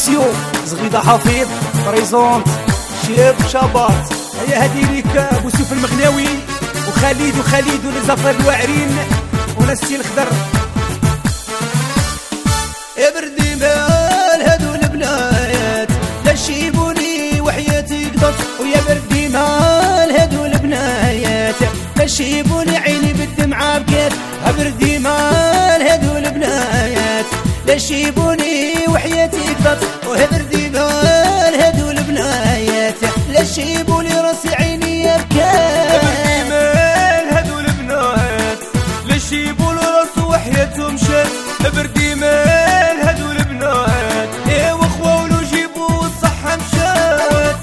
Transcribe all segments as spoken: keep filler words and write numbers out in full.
برودكسيون زغيدة حفيظ بريزونت شيب شابات. هيا هادي ليك ابو سوف المغناوي وخالد وخالد ولزفر الواعرين ونسي الخضر. يا بردي مال هادو البنايات لا شيبوني وحياتي قضت، ويا بردي مال هادو البنايات لا شيبوني عيني بالدمعة بكات. بردي مال هادو البنايات لا شيبوني وحياتي قضت، وبردي مال هادو البنايات لا شيبوني راسي عيني بكات. بردي مال هادو البنايات لا شيبوني راسي وحياتهم مشات. بردي مال هادو البنات ايه واخوة ولو جيبوا الصحة مشات.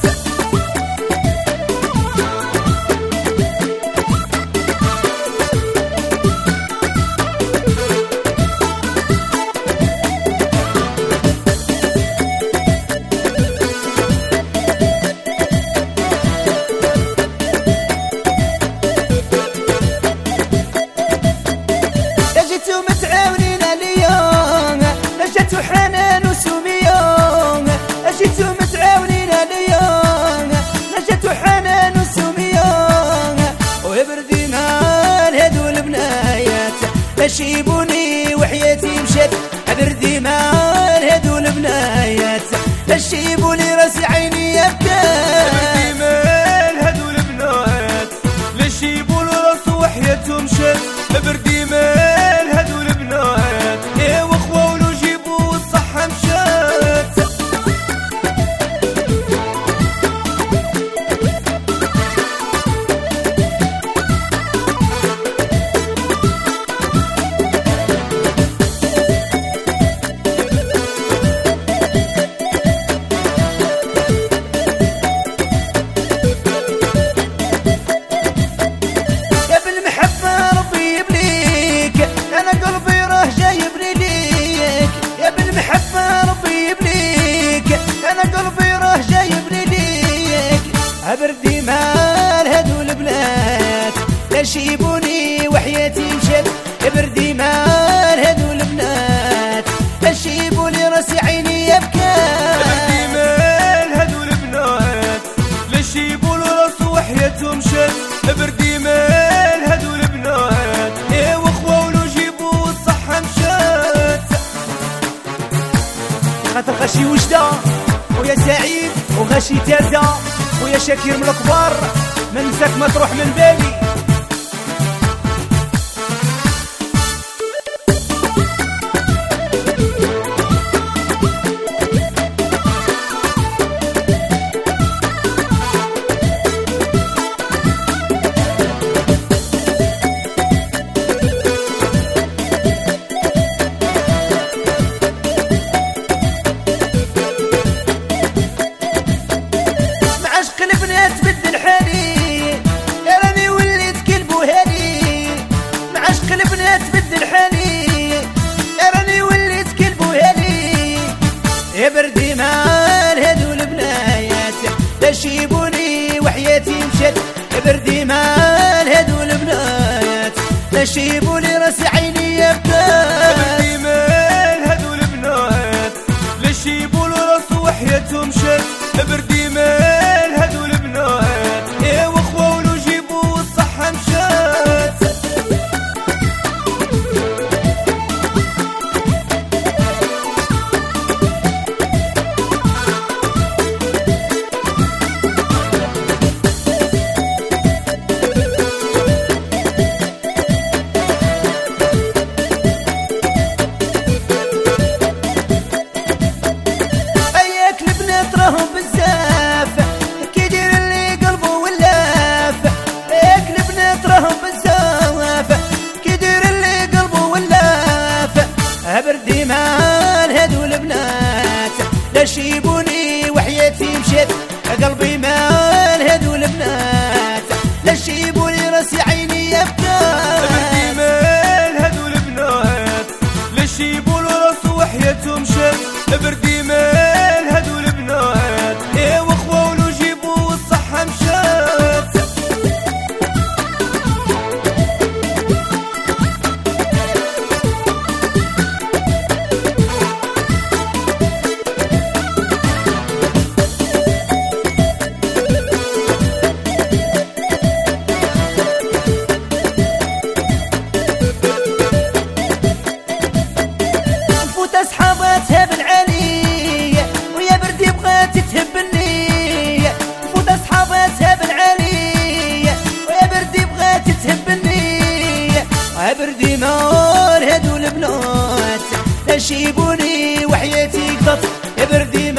لجيتو متعاونين اليوم لجيتو حنان وسميون، لجيتو متعاونين اليوم لجيتو حنان وسميون. وبردي مال هادو البنايات لا شيبوني وحياتي مشات. بردي مال هادو البنايات لا شيبوني راسي عيني بكات. بردي مال هادو البنات لا شيبوني راسي وحياتهم مشات. بردي مال هادو البنات ايه واخوة ولو جيبوا الصحة مشات. يا بالمحبة ربي يبليك أنا قلبي راه جايبني ليك. يا بالمحبة ربي يبليك أنا قلبي راه جايبني ليك. بردي مال هادو البنات لا شيبوني وحياتي مشات. بردي مال هادو البنات لا شيبوني راسي عيني بكات. بردي مال هادو البنات لا شيبوني راسي وحياتهم مشات. بردي مال هادو البنات ايه واخوة ولو جيبوا الصحة مشات. خاطر غاشي وجدة ويا سعيد وغاشي تازة ويا شاكير من الكبار ما نساك ما تروح من بالي. مع عشق البنات بدل حالي يا راني وليت كلب وهالي. مع عشق البنات بدل حالي يا راني وليت كلب وهالي. يا بردي مال هادو البنايات لا شيبوني وحياتي مشات. يا بردي مال هادو البنايات لا شيبوني راسي عيني بكات. بردي مال هادو البنات لا شيبوني راسي وحياتهم مشات. بردي مال هادو البنات ايه واخوة ولو جيبوا الصحة مشات. اياك البنات راهم بزاف كيدير اللي قلبه ولاف. اياك البنات راهم بزاف كيدير اللي قلبه ولاف. بردي مال هادو البنات لا شيبوني وحياتي مشات. قلبي مال هادو البنات لا شيبوني راسي عيني بكات. بردي مال هادو البنات لا شيبوني راسي وحياتهم مشات. بردي مال هادو البنات ايه واخوة ولو جيبوا الصحة مشات. لا شيبوني وحياتي قطط يا بردي